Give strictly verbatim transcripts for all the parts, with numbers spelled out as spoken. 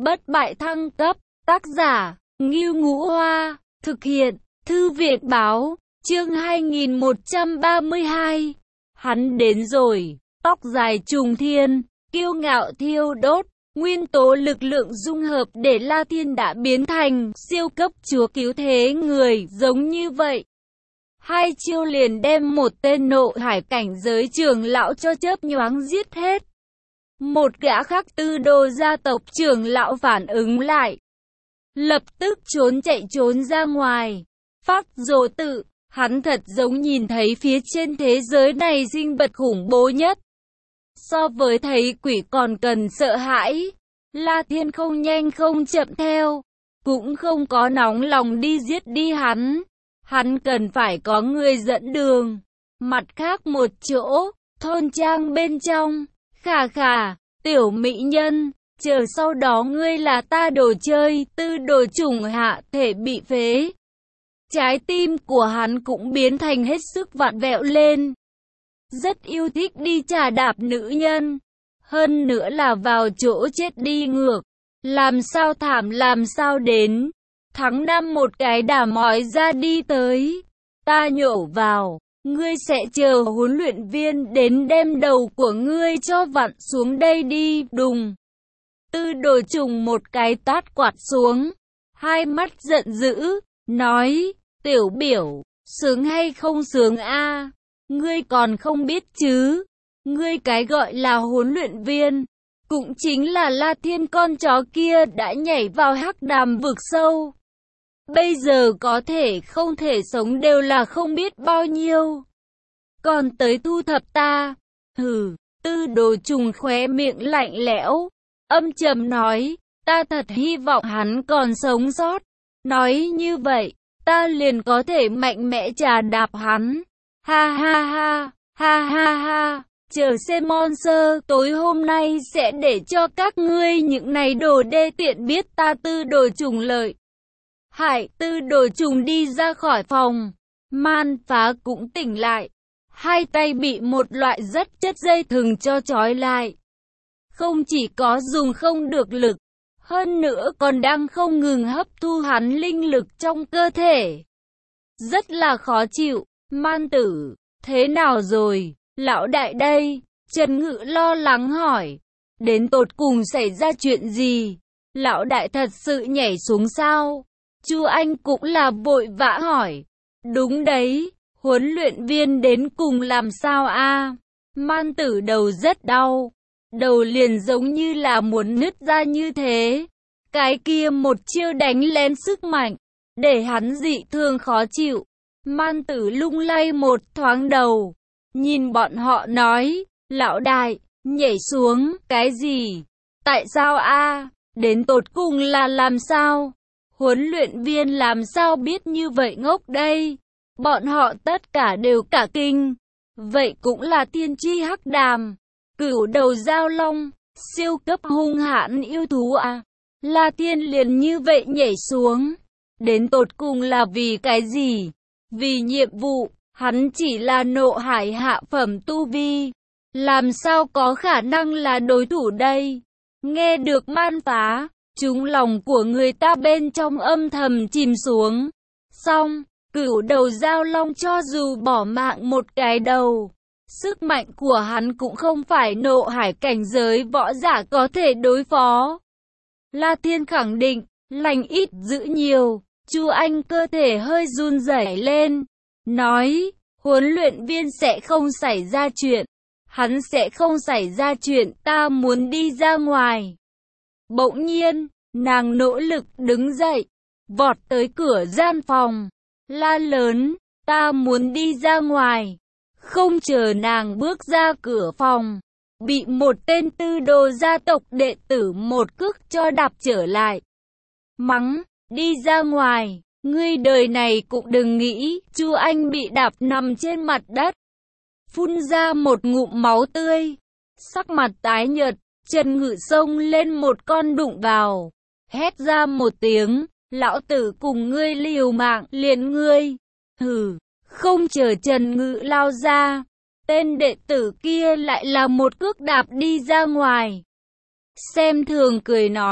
bất bại thăng cấp, tác giả, Ngưu Ngũ Hoa, thực hiện, Thư viện Báo, chương hai nghìn một trăm ba mươi hai. Hắn đến rồi, tóc dài trùng thiên, kiêu ngạo thiêu đốt, nguyên tố lực lượng dung hợp để La Thiên đã biến thành siêu cấp chúa cứu thế người, giống như vậy. Hai chiêu liền đem một tên nộ hải cảnh giới trưởng lão cho chớp nhoáng giết hết. Một gã khác tư đồ gia tộc trưởng lão phản ứng lại, lập tức trốn chạy trốn ra ngoài. Phát Dồ Tự, hắn thật giống nhìn thấy phía trên thế giới này sinh vật khủng bố nhất. So với thấy quỷ còn cần sợ hãi. La Thiên không nhanh không chậm theo, cũng không có nóng lòng đi giết đi hắn. Hắn cần phải có người dẫn đường. Mặt khác một chỗ, thôn trang bên trong, khà khà, tiểu mỹ nhân, chờ sau đó ngươi là ta đồ chơi, tư đồ trùng hạ thể bị phế. Trái tim của hắn cũng biến thành hết sức vặn vẹo lên. Rất yêu thích đi trà đạp nữ nhân. Hơn nữa là vào chỗ chết đi ngược. Làm sao thảm làm sao đến. Tháng năm một cái đà mói ra đi tới. Ta nhổ vào. Ngươi sẽ chờ huấn luyện viên đến đem đầu của ngươi cho vặn xuống đây đi. Đùng. Tư đồ trùng một cái tát quạt xuống. Hai mắt giận dữ. Nói. Tiểu biểu. Sướng hay không sướng a? Ngươi còn không biết chứ. Ngươi cái gọi là huấn luyện viên, cũng chính là La Thiên con chó kia đã nhảy vào hắc đàm vực sâu. Bây giờ có thể không thể sống đều là không biết bao nhiêu. Còn tới thu thập ta. Hừ, tư đồ trùng khóe miệng lạnh lẽo, âm trầm nói, ta thật hy vọng hắn còn sống sót. Nói như vậy, ta liền có thể mạnh mẽ trà đạp hắn. Ha ha ha, ha ha ha. Chờ xem Monster, tối hôm nay sẽ để cho các ngươi những này đồ đê tiện biết ta tư đồ trùng lợi. Hải tư đồ trùng đi ra khỏi phòng. Man Phá cũng tỉnh lại. Hai tay bị một loại rất chất dây thừng cho trói lại. Không chỉ có dùng không được lực, hơn nữa còn đang không ngừng hấp thu hắn linh lực trong cơ thể. Rất là khó chịu. Man tử, thế nào rồi? Lão đại đây, Trần Ngự lo lắng hỏi. Đến tột cùng xảy ra chuyện gì? Lão đại thật sự nhảy xuống sao? Chu Anh cũng là vội vã hỏi. Đúng đấy, huấn luyện viên đến cùng làm sao a? Man tử đầu rất đau. Đầu liền giống như là muốn nứt ra như thế. Cái kia một chiêu đánh lén sức mạnh, để hắn dị thường khó chịu. Man tử lung lay một thoáng đầu. Nhìn bọn họ nói, lão đại, nhảy xuống, cái gì? Tại sao a? Đến tột cùng là làm sao? Huấn luyện viên làm sao biết như vậy ngốc đây? Bọn họ tất cả đều cả kinh. Vậy cũng là tiên tri hắc đàm, cửu đầu giao long, siêu cấp hung hãn yêu thú à? La Thiên liền như vậy nhảy xuống. Đến tột cùng là vì cái gì? Vì nhiệm vụ. Hắn chỉ là nộ hải hạ phẩm tu vi, làm sao có khả năng là đối thủ đây? Nghe được Man Phá, trúng lòng của người ta bên trong âm thầm chìm xuống. Xong, cửu đầu giao long cho dù bỏ mạng một cái đầu, sức mạnh của hắn cũng không phải nộ hải cảnh giới võ giả có thể đối phó. La Thiên khẳng định, lành ít giữ nhiều. Chu Anh cơ thể hơi run rẩy lên. Nói, huấn luyện viên sẽ không xảy ra chuyện. Hắn sẽ không xảy ra chuyện, ta muốn đi ra ngoài. Bỗng nhiên, nàng nỗ lực đứng dậy, vọt tới cửa gian phòng, la lớn, ta muốn đi ra ngoài. Không chờ nàng bước ra cửa phòng, bị một tên tư đồ gia tộc đệ tử một cước cho đạp trở lại. Mắng, đi ra ngoài. Ngươi đời này cũng đừng nghĩ. Chu Anh bị đạp nằm trên mặt đất, phun ra một ngụm máu tươi, sắc mặt tái nhợt. Trần Ngự xông lên một con đụng vào, hét ra một tiếng, lão tử cùng ngươi liều mạng, liền ngươi. Hừ, không chờ Trần Ngự lao ra, tên đệ tử kia lại là một cước đạp đi ra ngoài. Xem thường cười nói,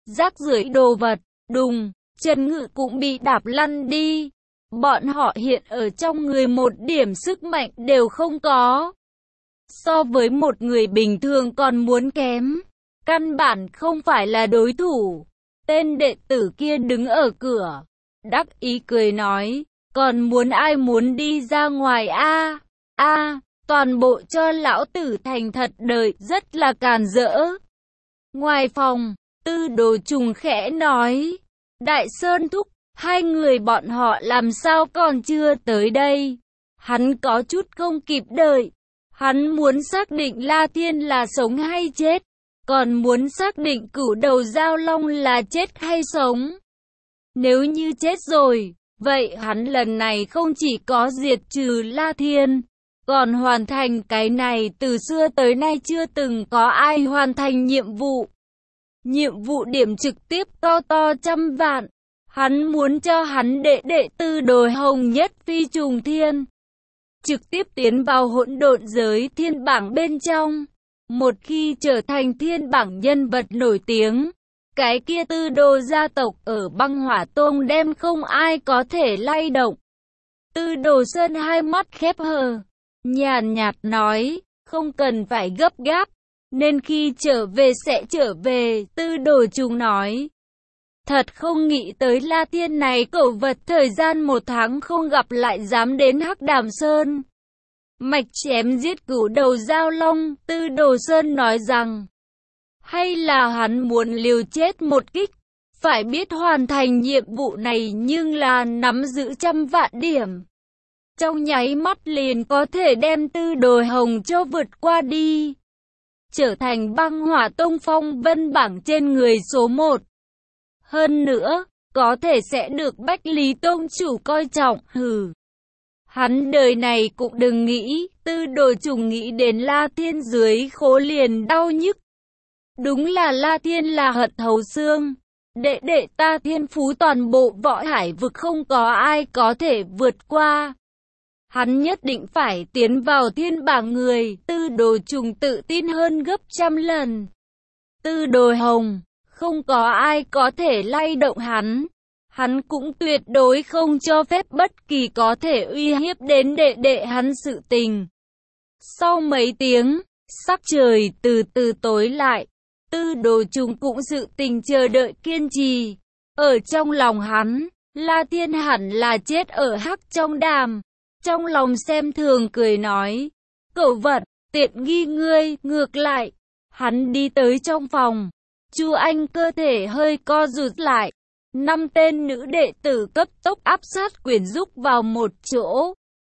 rác rưởi đồ vật, đùng, Trần Ngự cũng bị đạp lăn đi. Bọn họ hiện ở trong người một điểm sức mạnh đều không có. So với một người bình thường còn muốn kém. Căn bản không phải là đối thủ. Tên đệ tử kia đứng ở cửa. Đắc ý cười nói. Còn muốn ai muốn đi ra ngoài a? A, toàn bộ cho lão tử thành thật đời, rất là càn rỡ. Ngoài phòng, Tư Đồ Trùng khẽ nói. Đại Sơn thúc, hai người bọn họ làm sao còn chưa tới đây? Hắn có chút không kịp đợi. Hắn muốn xác định La Thiên là sống hay chết. Còn muốn xác định Cửu Đầu Giao Long là chết hay sống. Nếu như chết rồi, vậy hắn lần này không chỉ có diệt trừ La Thiên, còn hoàn thành cái này từ xưa tới nay chưa từng có ai hoàn thành nhiệm vụ. Nhiệm vụ điểm trực tiếp to to trăm vạn. Hắn muốn cho hắn đệ đệ Tư Đồ Hồng nhất phi trùng thiên. Trực tiếp tiến vào hỗn độn giới thiên bảng bên trong. Một khi trở thành thiên bảng nhân vật nổi tiếng, cái kia Tư Đồ gia tộc ở Băng Hỏa Tông đem không ai có thể lay động. Tư Đồ Sơn hai mắt khép hờ, nhàn nhạt nói, không cần phải gấp gáp, nên khi trở về sẽ trở về. Tư Đồ Trùng nói, thật không nghĩ tới La Thiên này cẩu vật thời gian một tháng không gặp lại dám đến Hắc Đàm Sơn. Mạch chém giết Cửu Đầu Giao Long. Tư Đồ Sơn nói rằng, hay là hắn muốn liều chết một kích. Phải biết hoàn thành nhiệm vụ này nhưng là nắm giữ trăm vạn điểm. Trong nháy mắt liền có thể đem Tư Đồ Hồng cho vượt qua đi. Trở thành Băng Hỏa Tông phong vân bảng trên người số một. Hơn nữa, có thể sẽ được Bách Lý Tông chủ coi trọng. Hừ. Hắn đời này cũng đừng nghĩ. Tư Đồ Trùng nghĩ đến La Thiên dưới khố liền đau nhức. Đúng là La Thiên là hận thấu xương. Đệ đệ ta thiên phú toàn bộ võ hải vực không có ai có thể vượt qua. Hắn nhất định phải tiến vào thiên bảng người. Tư Đồ Trùng tự tin hơn gấp trăm lần. Tư Đồ Hồng, không có ai có thể lay động hắn. Hắn cũng tuyệt đối không cho phép bất kỳ có thể uy hiếp đến đệ đệ hắn sự tình. Sau mấy tiếng, sắc trời từ từ tối lại. Tư Đồ Trùng cũng sự tình chờ đợi kiên trì. Ở trong lòng hắn, La Thiên hẳn là chết ở Hắc trong đàm. Trong lòng xem thường cười nói, cẩu vật, tiện nghi ngươi. Ngược lại, hắn đi tới trong phòng. Chu Anh cơ thể hơi co rụt lại. Năm tên nữ đệ tử cấp tốc áp sát quyển rúc vào một chỗ.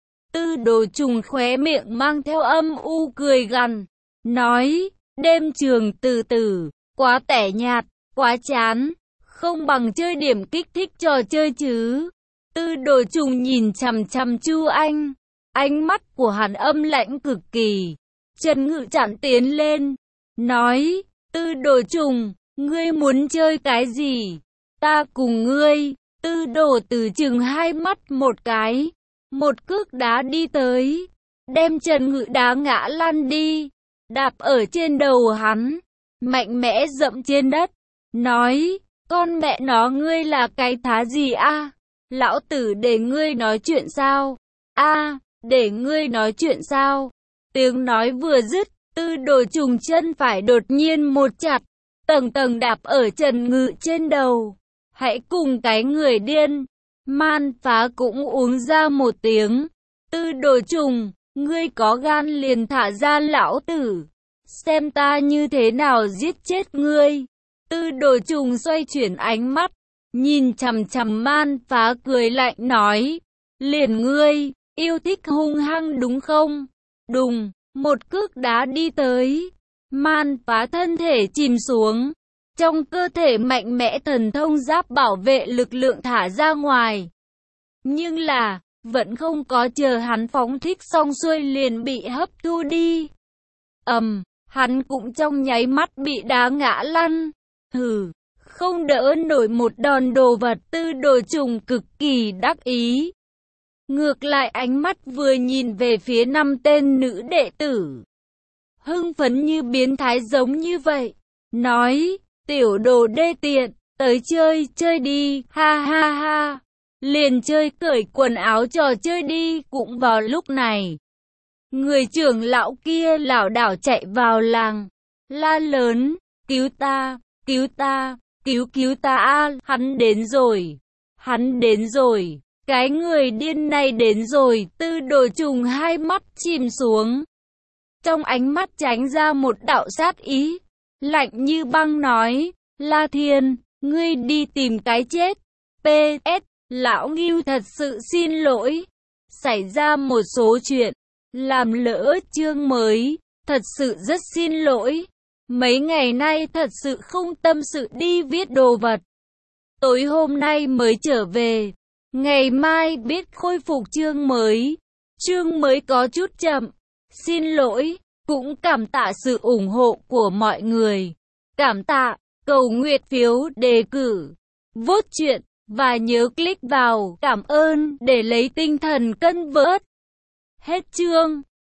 Tư Đồ Trùng khóe miệng mang theo âm u cười gằn, nói, đêm trường từ từ, quá tẻ nhạt, quá chán, không bằng chơi điểm kích thích trò chơi chứ. Tư Đồ Trùng nhìn chằm chằm Chu Anh, ánh mắt của hắn âm lãnh cực kỳ. Trần Ngự chặn tiến lên, nói, Tư Đồ Trùng, ngươi muốn chơi cái gì? Ta cùng ngươi. Tư Đồ từ chừng hai mắt một cái, một cước đá đi tới, đem Trần Ngự đá ngã lăn đi, đạp ở trên đầu hắn, mạnh mẽ dẫm trên đất, nói, con mẹ nó ngươi là cái thá gì a? Lão tử để ngươi nói chuyện sao? A, để ngươi nói chuyện sao? Tiếng nói vừa dứt, Tư Đồ Trùng chân phải đột nhiên một chặt, tầng tầng đạp ở Trần Ngự trên đầu. Hãy cùng cái người điên. Man Phá cũng uống ra một tiếng. Tư Đồ Trùng, ngươi có gan liền thả ra lão tử, xem ta như thế nào giết chết ngươi. Tư Đồ Trùng xoay chuyển ánh mắt, nhìn chằm chằm Man Phá cười lạnh nói, liền ngươi, yêu thích hung hăng đúng không? Đùng, một cước đá đi tới. Man Phá thân thể chìm xuống. Trong cơ thể mạnh mẽ thần thông giáp bảo vệ lực lượng thả ra ngoài. Nhưng là, vẫn không có chờ hắn phóng thích xong xuôi liền bị hấp thu đi. Ầm, um, hắn cũng trong nháy mắt bị đá ngã lăn. Hừ, không đỡ nổi một đòn đồ vật. Tư Đồ Trùng cực kỳ đắc ý. Ngược lại ánh mắt vừa nhìn về phía năm tên nữ đệ tử, hưng phấn như biến thái giống như vậy, nói, Tiểu đồ đê tiện, tới chơi, chơi đi, ha ha ha. Liền chơi cởi quần áo trò chơi đi. Cũng vào lúc này, người trưởng lão kia lảo đảo chạy vào làng, la lớn, cứu ta, cứu ta, cứu cứu ta a, hắn đến rồi, hắn đến rồi, cái người điên này đến rồi. Tư đồ trùng hai mắt chìm xuống, trong ánh mắt tránh ra một đạo sát ý, lạnh như băng nói, La Thiên, ngươi đi tìm cái chết. pê ét, lão Ngưu thật sự xin lỗi, xảy ra một số chuyện, làm lỡ chương mới, thật sự rất xin lỗi. Mấy ngày nay thật sự không tâm sự đi viết đồ vật. Tối hôm nay mới trở về, ngày mai biết khôi phục chương mới. Chương mới có chút chậm, xin lỗi, cũng cảm tạ sự ủng hộ của mọi người. Cảm tạ, cầu nguyện phiếu, đề cử, vote chuyện, và nhớ click vào cảm ơn để lấy tinh thần cân vớt. Hết chương.